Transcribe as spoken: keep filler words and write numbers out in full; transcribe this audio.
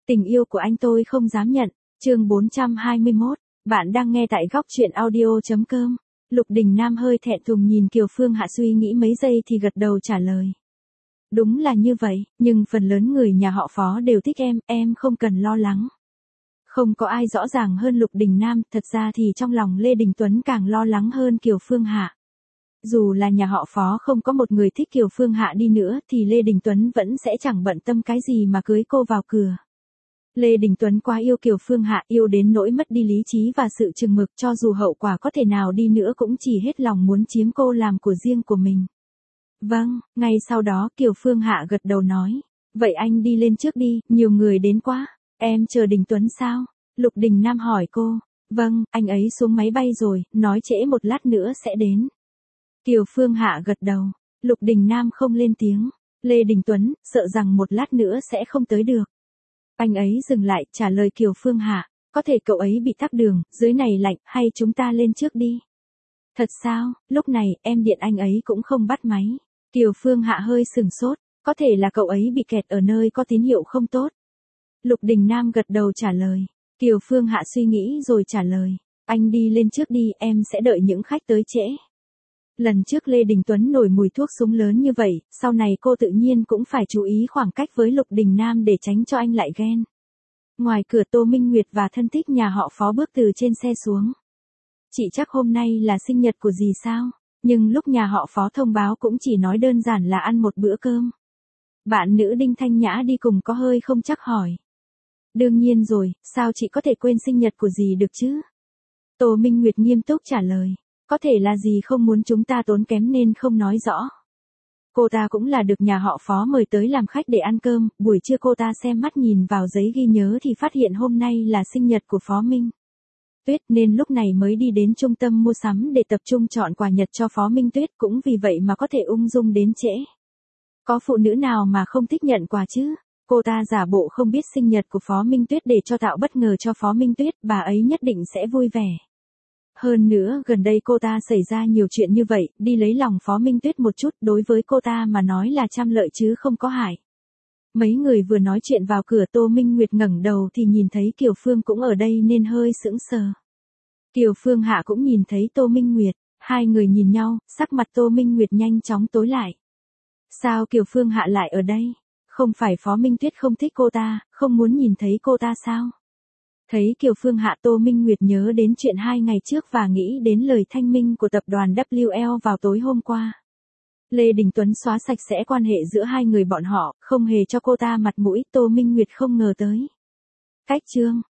Tình yêu của anh tôi không dám nhận, chương bốn trăm hai mươi mốt, bạn đang nghe tại góc truyện audio.com. Lục Đình Nam hơi thẹn thùng nhìn Kiều Phương Hạ suy nghĩ mấy giây thì gật đầu trả lời. Đúng là như vậy, nhưng phần lớn người nhà họ Phó đều thích em, em không cần lo lắng. Không có ai rõ ràng hơn Lục Đình Nam, thật ra thì trong lòng Lê Đình Tuấn càng lo lắng hơn Kiều Phương Hạ. Dù là nhà họ Phó không có một người thích Kiều Phương Hạ đi nữa thì Lê Đình Tuấn vẫn sẽ chẳng bận tâm cái gì mà cưới cô vào cửa. Lê Đình Tuấn quá yêu Kiều Phương Hạ, yêu đến nỗi mất đi lý trí và sự chừng mực, cho dù hậu quả có thể nào đi nữa cũng chỉ hết lòng muốn chiếm cô làm của riêng của mình. Vâng, ngay sau đó Kiều Phương Hạ gật đầu nói, vậy anh đi lên trước đi, nhiều người đến quá, em chờ Đình Tuấn sao? Lục Đình Nam hỏi cô, vâng, anh ấy xuống máy bay rồi, nói trễ một lát nữa sẽ đến. Kiều Phương Hạ gật đầu, Lục Đình Nam không lên tiếng, Lê Đình Tuấn, sợ rằng một lát nữa sẽ không tới được. Anh ấy dừng lại, trả lời Kiều Phương Hạ, có thể cậu ấy bị tắc đường, dưới này lạnh, hay chúng ta lên trước đi. Thật sao, lúc này, em điện anh ấy cũng không bắt máy. Kiều Phương Hạ hơi sừng sốt, có thể là cậu ấy bị kẹt ở nơi có tín hiệu không tốt. Lục Đình Nam gật đầu trả lời, Kiều Phương Hạ suy nghĩ rồi trả lời, anh đi lên trước đi, em sẽ đợi những khách tới trễ. Lần trước Lê Đình Tuấn nổi mùi thuốc súng lớn như vậy, sau này cô tự nhiên cũng phải chú ý khoảng cách với Lục Đình Nam để tránh cho anh lại ghen. Ngoài cửa Tô Minh Nguyệt và thân thích nhà họ Phó bước từ trên xe xuống. Chị chắc hôm nay là sinh nhật của dì sao? Nhưng lúc nhà họ Phó thông báo cũng chỉ nói đơn giản là ăn một bữa cơm. Bạn nữ Đinh Thanh Nhã đi cùng có hơi không chắc hỏi. Đương nhiên rồi, sao chị có thể quên sinh nhật của dì được chứ? Tô Minh Nguyệt nghiêm túc trả lời. Có thể là dì không muốn chúng ta tốn kém nên không nói rõ. Cô ta cũng là được nhà họ Phó mời tới làm khách để ăn cơm, buổi trưa cô ta xem mắt nhìn vào giấy ghi nhớ thì phát hiện hôm nay là sinh nhật của Phó Minh Tuyết nên lúc này mới đi đến trung tâm mua sắm để tập trung chọn quà nhật cho Phó Minh Tuyết, cũng vì vậy mà có thể ung dung đến trễ. Có phụ nữ nào mà không thích nhận quà chứ? Cô ta giả bộ không biết sinh nhật của Phó Minh Tuyết để cho tạo bất ngờ cho Phó Minh Tuyết, bà ấy nhất định sẽ vui vẻ. Hơn nữa, gần đây cô ta xảy ra nhiều chuyện như vậy, đi lấy lòng Phó Minh Tuyết một chút, đối với cô ta mà nói là trăm lợi chứ không có hại. Mấy người vừa nói chuyện vào cửa, Tô Minh Nguyệt ngẩng đầu thì nhìn thấy Kiều Phương cũng ở đây nên hơi sững sờ. Kiều Phương Hạ cũng nhìn thấy Tô Minh Nguyệt, hai người nhìn nhau, sắc mặt Tô Minh Nguyệt nhanh chóng tối lại. Sao Kiều Phương Hạ lại ở đây? Không phải Phó Minh Tuyết không thích cô ta, không muốn nhìn thấy cô ta sao? Thấy Kiều Phương Hạ, Tô Minh Nguyệt nhớ đến chuyện hai ngày trước và nghĩ đến lời thanh minh của tập đoàn W L vào tối hôm qua. Lê Đình Tuấn xóa sạch sẽ quan hệ giữa hai người bọn họ, không hề cho cô ta mặt mũi, Tô Minh Nguyệt không ngờ tới. Cách chương,